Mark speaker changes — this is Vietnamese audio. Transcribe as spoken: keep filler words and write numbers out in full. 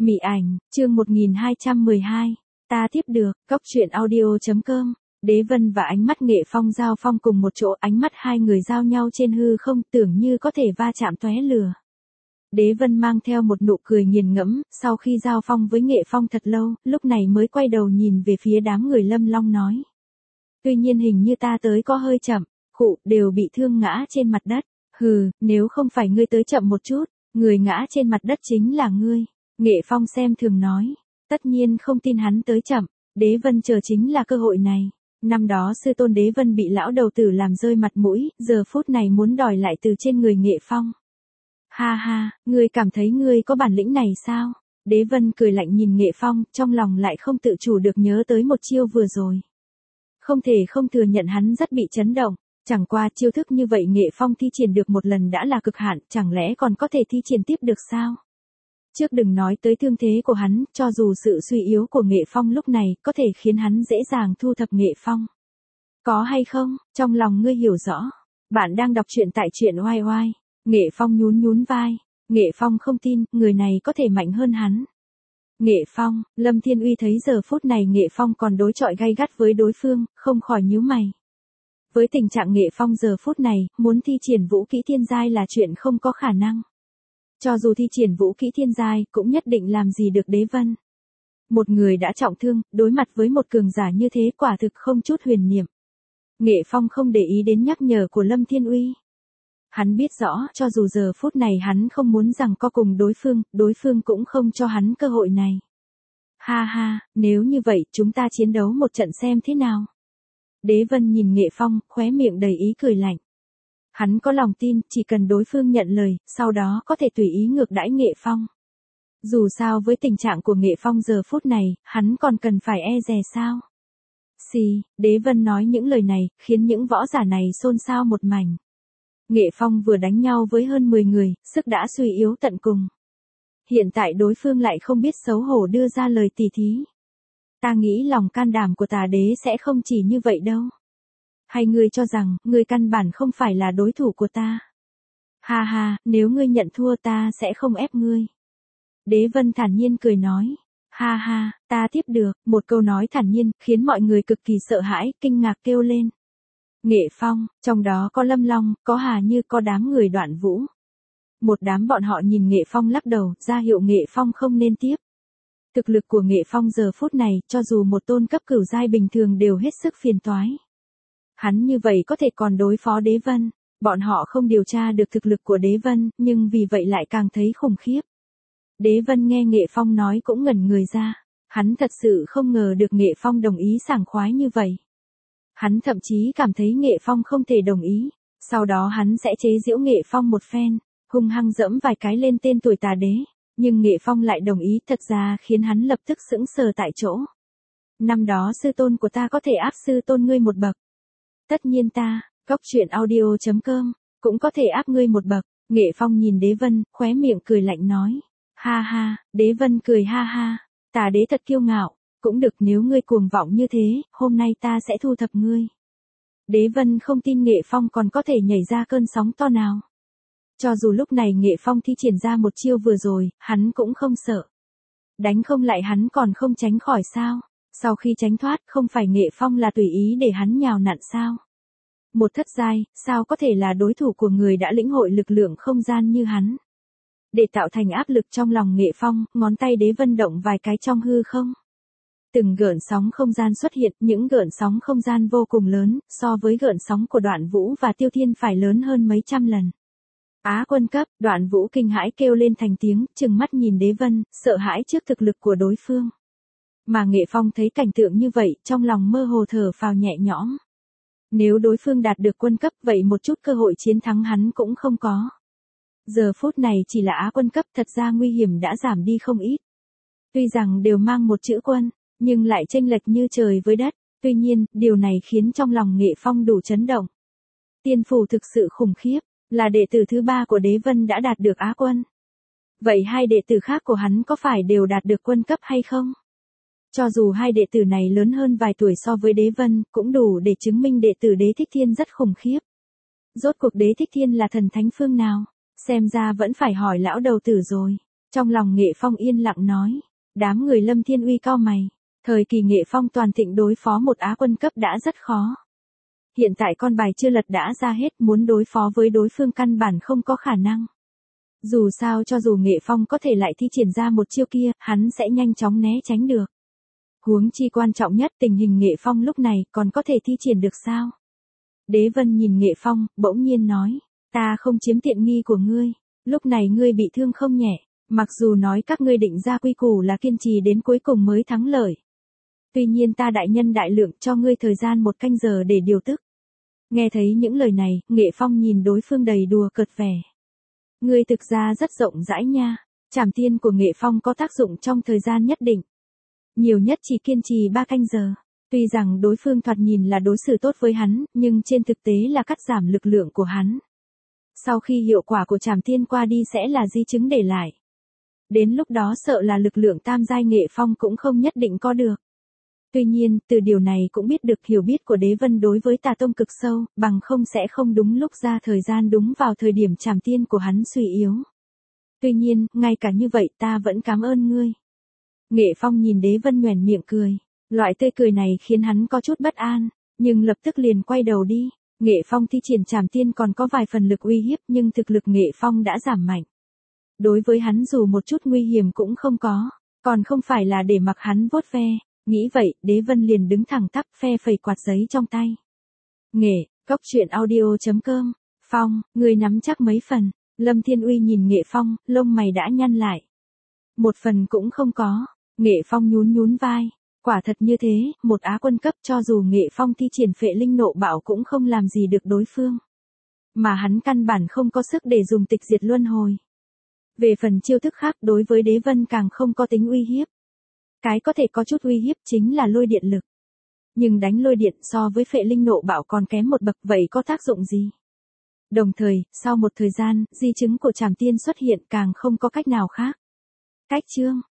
Speaker 1: Mị ảnh, chương một nghìn hai trăm mười hai, ta tiếp được, cóc truyện audio.com. Đế Vân và ánh mắt Nghệ Phong giao phong cùng một chỗ, ánh mắt hai người giao nhau trên hư không, tưởng như có thể va chạm tóe lửa. Đế Vân mang theo một nụ cười nghiền ngẫm, sau khi giao phong với Nghệ Phong thật lâu, lúc này mới quay đầu nhìn về phía đám người Lâm Long nói. Tuy nhiên hình như ta tới có hơi chậm, khụ, đều bị thương ngã trên mặt đất. Hừ, nếu không phải ngươi tới chậm một chút, người ngã trên mặt đất chính là ngươi. Nghệ Phong xem thường nói, tất nhiên không tin hắn tới chậm, Đế Vân chờ chính là cơ hội này. Năm đó sư tôn Đế Vân bị lão đầu tử làm rơi mặt mũi, giờ phút này muốn đòi lại từ trên người Nghệ Phong. Ha ha, ngươi cảm thấy ngươi có bản lĩnh này sao? Đế Vân cười lạnh nhìn Nghệ Phong, trong lòng lại không tự chủ được nhớ tới một chiêu vừa rồi. Không thể không thừa nhận hắn rất bị chấn động, chẳng qua chiêu thức như vậy Nghệ Phong thi triển được một lần đã là cực hạn, chẳng lẽ còn có thể thi triển tiếp được sao? Trước đừng nói tới thương thế của hắn, cho dù sự suy yếu của Nghệ Phong lúc này có thể khiến hắn dễ dàng thu thập Nghệ Phong. Có hay không, trong lòng ngươi hiểu rõ. Bạn đang đọc truyện tại truyện oai oai. Nghệ Phong nhún nhún vai. Nghệ Phong không tin, người này có thể mạnh hơn hắn. Nghệ Phong, Lâm Thiên Uy thấy giờ phút này Nghệ Phong còn đối chọi gay gắt với đối phương, không khỏi nhíu mày. Với tình trạng Nghệ Phong giờ phút này, muốn thi triển vũ kỹ thiên giai là chuyện không có khả năng. Cho dù thi triển vũ kỹ thiên giai, cũng nhất định làm gì được Đế Vân. Một người đã trọng thương, đối mặt với một cường giả như thế quả thực không chút huyền niệm. Nghệ Phong không để ý đến nhắc nhở của Lâm Thiên Uy. Hắn biết rõ, cho dù giờ phút này hắn không muốn rằng co cùng đối phương, đối phương cũng không cho hắn cơ hội này. Ha ha, nếu như vậy, chúng ta chiến đấu một trận xem thế nào. Đế Vân nhìn Nghệ Phong, khóe miệng đầy ý cười lạnh. Hắn có lòng tin, chỉ cần đối phương nhận lời, sau đó có thể tùy ý ngược đãi Nghệ Phong. Dù sao với tình trạng của Nghệ Phong giờ phút này, hắn còn cần phải e dè sao? Xì, Đế Vân nói những lời này, khiến những võ giả này xôn xao một mảnh. Nghệ Phong vừa đánh nhau với hơn mười người, sức đã suy yếu tận cùng. Hiện tại đối phương lại không biết xấu hổ đưa ra lời tỉ thí. Ta nghĩ lòng can đảm của Tà Đế sẽ không chỉ như vậy đâu. Hay ngươi cho rằng, ngươi căn bản không phải là đối thủ của ta? Ha ha, nếu ngươi nhận thua ta sẽ không ép ngươi. Đế Vân thản nhiên cười nói. Ha ha, ta tiếp được, một câu nói thản nhiên, khiến mọi người cực kỳ sợ hãi, kinh ngạc kêu lên. Nghệ Phong, trong đó có Lâm Long, có Hà Như, có đám người Đoạn Vũ. Một đám bọn họ nhìn Nghệ Phong lắc đầu, ra hiệu Nghệ Phong không nên tiếp. Thực lực của Nghệ Phong giờ phút này, cho dù một tôn cấp cửu giai bình thường đều hết sức phiền toái. Hắn như vậy có thể còn đối phó Đế Vân, bọn họ không điều tra được thực lực của Đế Vân, nhưng vì vậy lại càng thấy khủng khiếp. Đế Vân nghe Nghệ Phong nói cũng ngẩn người ra, hắn thật sự không ngờ được Nghệ Phong đồng ý sảng khoái như vậy. Hắn thậm chí cảm thấy Nghệ Phong không thể đồng ý, sau đó hắn sẽ chế giễu Nghệ Phong một phen, hung hăng dẫm vài cái lên tên tuổi Tà Đế, nhưng Nghệ Phong lại đồng ý, thật ra khiến hắn lập tức sững sờ tại chỗ. Năm đó sư tôn của ta có thể áp sư tôn ngươi một bậc. Tất nhiên ta, cóc truyện audio.com, cũng có thể áp ngươi một bậc. Nghệ Phong nhìn Đế Vân, khóe miệng cười lạnh nói. Ha ha, Đế Vân cười ha ha, Tà Đế thật kiêu ngạo, cũng được nếu ngươi cuồng vọng như thế, hôm nay ta sẽ thu thập ngươi. Đế Vân không tin Nghệ Phong còn có thể nhảy ra cơn sóng to nào. Cho dù lúc này Nghệ Phong thi triển ra một chiêu vừa rồi, hắn cũng không sợ. Đánh không lại hắn còn không tránh khỏi sao? Sau khi tránh thoát, không phải Nghệ Phong là tùy ý để hắn nhào nặn sao? Một thất giai, sao có thể là đối thủ của người đã lĩnh hội lực lượng không gian như hắn? Để tạo thành áp lực trong lòng Nghệ Phong, ngón tay Đế Vân động vài cái trong hư không. Từng gợn sóng không gian xuất hiện, những gợn sóng không gian vô cùng lớn, so với gợn sóng của Đoạn Vũ và Tiêu Thiên phải lớn hơn mấy trăm lần. Á quân cấp, Đoạn Vũ kinh hãi kêu lên thành tiếng, trừng mắt nhìn Đế Vân, sợ hãi trước thực lực của đối phương. Mà Nghệ Phong thấy cảnh tượng như vậy, trong lòng mơ hồ thở phào nhẹ nhõm. Nếu đối phương đạt được quân cấp vậy một chút cơ hội chiến thắng hắn cũng không có. Giờ phút này chỉ là Á quân cấp, thật ra nguy hiểm đã giảm đi không ít. Tuy rằng đều mang một chữ quân, nhưng lại chênh lệch như trời với đất, tuy nhiên, điều này khiến trong lòng Nghệ Phong đủ chấn động. Tiên phù thực sự khủng khiếp, là đệ tử thứ ba của Đế Vân đã đạt được Á quân. Vậy hai đệ tử khác của hắn có phải đều đạt được quân cấp hay không? Cho dù hai đệ tử này lớn hơn vài tuổi so với Đế Vân, cũng đủ để chứng minh đệ tử Đế Thích Thiên rất khủng khiếp. Rốt cuộc Đế Thích Thiên là thần thánh phương nào? Xem ra vẫn phải hỏi lão đầu tử rồi. Trong lòng Nghệ Phong yên lặng nói. Đám người Lâm Thiên Uy cau mày. Thời kỳ Nghệ Phong toàn thịnh đối phó một Á quân cấp đã rất khó. Hiện tại con bài chưa lật đã ra hết, muốn đối phó với đối phương căn bản không có khả năng. Dù sao cho dù Nghệ Phong có thể lại thi triển ra một chiêu kia, hắn sẽ nhanh chóng né tránh được. Huống chi quan trọng nhất, tình hình Nghệ Phong lúc này còn có thể thi triển được sao? Đế Vân nhìn Nghệ Phong, bỗng nhiên nói, ta không chiếm tiện nghi của ngươi, lúc này ngươi bị thương không nhẹ, mặc dù nói các ngươi định ra quy củ là kiên trì đến cuối cùng mới thắng lợi. Tuy nhiên ta đại nhân đại lượng cho ngươi thời gian một canh giờ để điều tức. Nghe thấy những lời này, Nghệ Phong nhìn đối phương đầy đùa cợt vẻ. Ngươi thực ra rất rộng rãi nha, trảm tiên của Nghệ Phong có tác dụng trong thời gian nhất định. Nhiều nhất chỉ kiên trì ba canh giờ. Tuy rằng đối phương thoạt nhìn là đối xử tốt với hắn, nhưng trên thực tế là cắt giảm lực lượng của hắn. Sau khi hiệu quả của trảm tiên qua đi sẽ là di chứng để lại. Đến lúc đó sợ là lực lượng tam giai Nghệ Phong cũng không nhất định có được. Tuy nhiên, từ điều này cũng biết được hiểu biết của Đế Vân đối với Tà Tông cực sâu, bằng không sẽ không đúng lúc ra thời gian đúng vào thời điểm trảm tiên của hắn suy yếu. Tuy nhiên, ngay cả như vậy ta vẫn cảm ơn ngươi. Nghệ Phong nhìn Đế Vân nhoẻn miệng cười. Loại tươi cười này khiến hắn có chút bất an, nhưng lập tức liền quay đầu đi. Nghệ Phong thi triển trảm tiên còn có vài phần lực uy hiếp, nhưng thực lực Nghệ Phong đã giảm mạnh. Đối với hắn dù một chút nguy hiểm cũng không có, còn không phải là để mặc hắn vuốt ve. Nghĩ vậy, Đế Vân liền đứng thẳng tắp phe phẩy quạt giấy trong tay. Nghệ, cốc truyện audio chấm com, Phong, người nắm chắc mấy phần. Lâm Thiên Uy nhìn Nghệ Phong, lông mày đã nhăn lại. Một phần cũng không có. Nghệ Phong nhún nhún vai. Quả thật như thế, một Á quân cấp cho dù Nghệ Phong thi triển phệ linh nộ bạo cũng không làm gì được đối phương. Mà hắn căn bản không có sức để dùng tịch diệt luân hồi. Về phần chiêu thức khác đối với Đế Vân càng không có tính uy hiếp. Cái có thể có chút uy hiếp chính là lôi điện lực. Nhưng đánh lôi điện so với phệ linh nộ bạo còn kém một bậc, vậy có tác dụng gì? Đồng thời, sau một thời gian, di chứng của trảm tiên xuất hiện càng không có cách nào khác. Cách chương